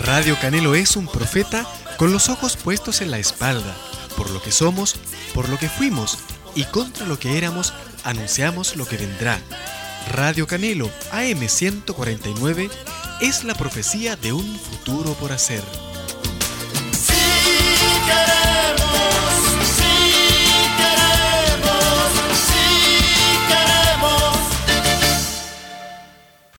Radio Canelo es un profeta con los ojos puestos en la espalda. Por lo que somos, por lo que fuimos y contra lo que éramos, anunciamos lo que vendrá. Radio Canelo AM 149 es la profecía de un futuro por hacer.